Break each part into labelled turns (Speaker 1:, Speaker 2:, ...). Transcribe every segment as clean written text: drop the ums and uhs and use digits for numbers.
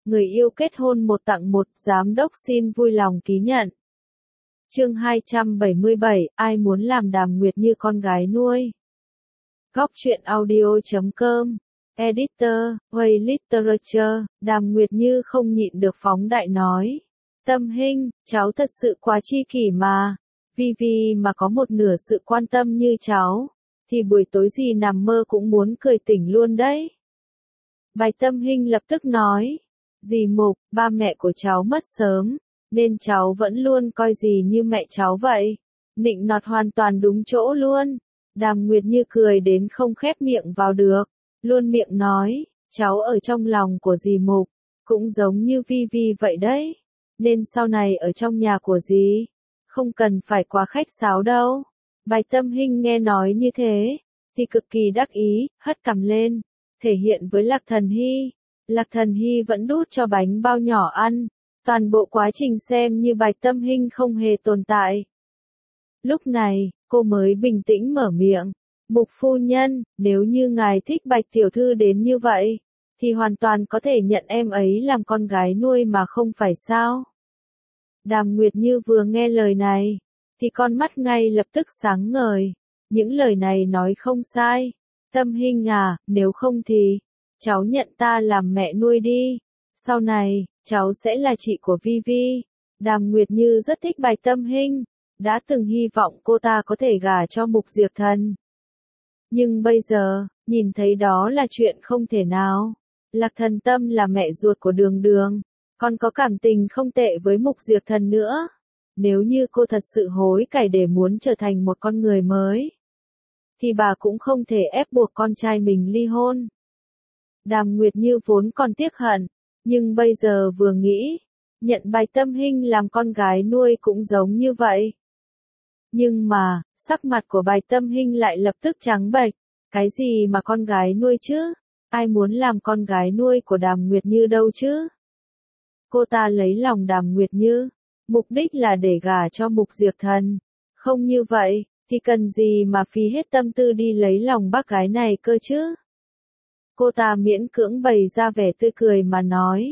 Speaker 1: người yêu kết hôn 1 tặng 1, giám đốc xin vui lòng ký nhận. Chương 277, ai muốn làm Đàm Nguyệt Như con gái nuôi? Góc truyện audio.com. Editor, Way Literature, Đàm Nguyệt Như không nhịn được phóng đại nói. Tâm Hinh, cháu thật sự quá chi kỷ mà. Vivi mà có một nửa sự quan tâm như cháu, thì buổi tối gì nằm mơ cũng muốn cười tỉnh luôn đấy. Bạch Tâm Hinh lập tức nói. Dì Mục, ba mẹ của cháu mất sớm, nên cháu vẫn luôn coi dì như mẹ cháu vậy. Nịnh nọt hoàn toàn đúng chỗ luôn. Đàm Nguyệt Như cười đến không khép miệng vào được, luôn miệng nói, cháu ở trong lòng của dì Mục, cũng giống như Vivi vậy đấy. Nên sau này ở trong nhà của dì, không cần phải quá khách sáo đâu. Bạch Tâm Hinh nghe nói như thế, thì cực kỳ đắc ý, hất cằm lên, thể hiện với Lạc Thần Hy. Lạc Thần Hy vẫn đút cho bánh bao nhỏ ăn, toàn bộ quá trình xem như Bạch Tâm Hinh không hề tồn tại. Lúc này, cô mới bình tĩnh mở miệng, Mục phu nhân, nếu như ngài thích Bạch tiểu thư đến như vậy, thì hoàn toàn có thể nhận em ấy làm con gái nuôi mà không phải sao? Đàm Nguyệt Như vừa nghe lời này, thì con mắt ngay lập tức sáng ngời, những lời này nói không sai. Tâm Hinh à, nếu không thì, cháu nhận ta làm mẹ nuôi đi, sau này, cháu sẽ là chị của Vivi. Đàm Nguyệt Như rất thích Bạch Tâm Hinh, đã từng hy vọng cô ta có thể gả cho Mục Diệp Thần. Nhưng bây giờ, nhìn thấy đó là chuyện không thể nào. Lạc Thần Tâm là mẹ ruột của Đường Đường, còn có cảm tình không tệ với Mục Diệp Thần nữa. Nếu như cô thật sự hối cải để muốn trở thành một con người mới, thì bà cũng không thể ép buộc con trai mình ly hôn. Đàm Nguyệt Như vốn còn tiếc hận, nhưng bây giờ vừa nghĩ, nhận Bạch Tâm Hinh làm con gái nuôi cũng giống như vậy. Nhưng mà, sắc mặt của Bạch Tâm Hinh lại lập tức trắng bệch, cái gì mà con gái nuôi chứ? Ai muốn làm con gái nuôi của Đàm Nguyệt Như đâu chứ? Cô ta lấy lòng Đàm Nguyệt Như, mục đích là để gả cho Mục Diệp Thần. Không như vậy, thì cần gì mà phí hết tâm tư đi lấy lòng bác gái này cơ chứ? Cô ta miễn cưỡng bày ra vẻ tươi cười mà nói.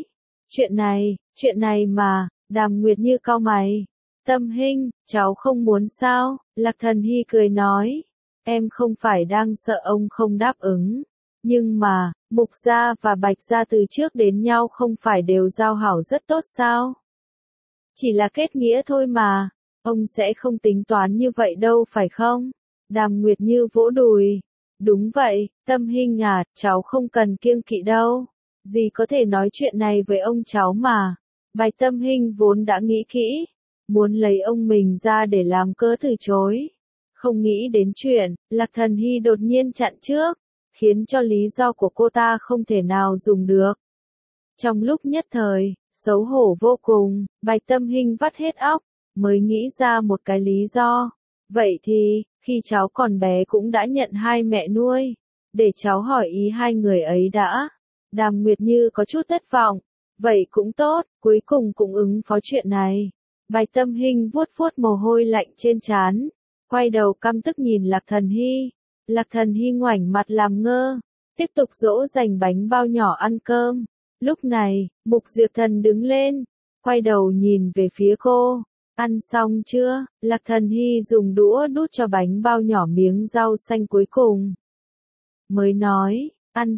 Speaker 1: Chuyện này mà, Đàm Nguyệt Như cau mày. Tâm Hinh, cháu không muốn sao? Lạc Thần Hy cười nói. Em không phải đang sợ ông không đáp ứng. Nhưng mà, Mục gia và Bạch gia từ trước đến nhau không phải đều giao hảo rất tốt sao? Chỉ là kết nghĩa thôi mà, ông sẽ không tính toán như vậy đâu phải không? Đàm Nguyệt Như vỗ đùi. Đúng vậy, Tâm Hinh à, cháu không cần kiêng kỵ đâu. Dì có thể nói chuyện này với ông cháu mà. Bạch Tâm Hinh vốn đã nghĩ kỹ, muốn lấy ông mình ra để làm cớ từ chối. Không nghĩ đến chuyện, Lạc Thần Hy đột nhiên chặn trước, khiến cho lý do của cô ta không thể nào dùng được. Trong lúc nhất thời, xấu hổ vô cùng, Bạch Tâm Hinh vắt hết óc, mới nghĩ ra một cái lý do. Vậy thì, khi cháu còn bé cũng đã nhận hai mẹ nuôi, để cháu hỏi ý hai người ấy đã. Đàm Nguyệt Như có chút thất vọng, vậy cũng tốt, cuối cùng cũng ứng phó chuyện này. Bạch Tâm Hinh vuốt vuốt mồ hôi lạnh trên trán, quay đầu căm tức nhìn Lạc Thần Hy. Lạc Thần Hy ngoảnh mặt làm ngơ, tiếp tục dỗ dành bánh bao nhỏ ăn cơm. Lúc này, Mục Diệp Thần đứng lên, quay đầu nhìn về phía cô. Ăn xong chưa? Lạc Thần Hy dùng đũa đút cho bánh bao nhỏ miếng rau xanh cuối cùng. Mới nói,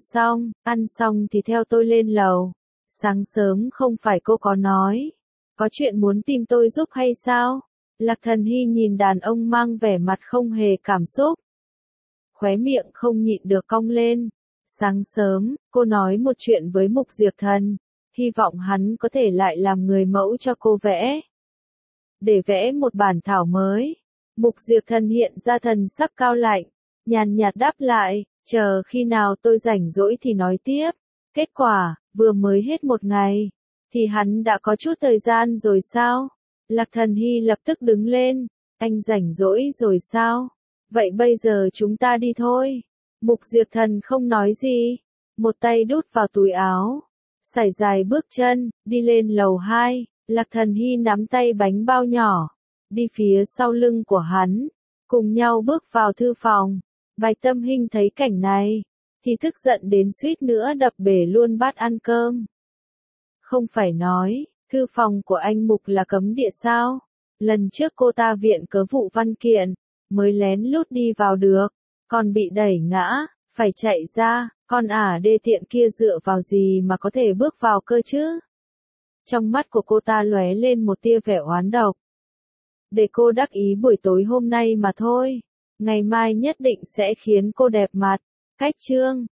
Speaker 1: ăn xong thì theo tôi lên lầu. Sáng sớm không phải cô có nói, có chuyện muốn tìm tôi giúp hay sao? Lạc Thần Hy nhìn đàn ông mang vẻ mặt không hề cảm xúc. Khóe miệng không nhịn được cong lên. Sáng sớm, cô nói một chuyện với Mục Diệp Thần, hy vọng hắn có thể lại làm người mẫu cho cô vẽ. Để vẽ một bản thảo mới. Mục Diệp Thần hiện ra thần sắc cao lạnh, nhàn nhạt đáp lại, chờ khi nào tôi rảnh rỗi thì nói tiếp. Kết quả, vừa mới hết một ngày, thì hắn đã có chút thời gian rồi sao? Lạc Thần Hy lập tức đứng lên, anh rảnh rỗi rồi sao? Vậy bây giờ chúng ta đi thôi. Mục Diệp Thần không nói gì, một tay đút vào túi áo, sải dài bước chân, đi lên lầu 2, Lạc Thần Hy nắm tay bánh bao nhỏ, đi phía sau lưng của hắn, cùng nhau bước vào thư phòng. Bạch Tâm Hinh thấy cảnh này, thì tức giận đến suýt nữa đập bể luôn bát ăn cơm. Không phải nói, thư phòng của anh Mục là cấm địa sao? Lần trước cô ta viện cớ vụ văn kiện, mới lén lút đi vào được, còn bị đẩy ngã, phải chạy ra, con đê tiện kia dựa vào gì mà có thể bước vào cơ chứ? Trong mắt của cô ta lóe lên một tia vẻ oán độc. Để cô đắc ý buổi tối hôm nay mà thôi, ngày mai nhất định sẽ khiến cô đẹp mặt. Cách chương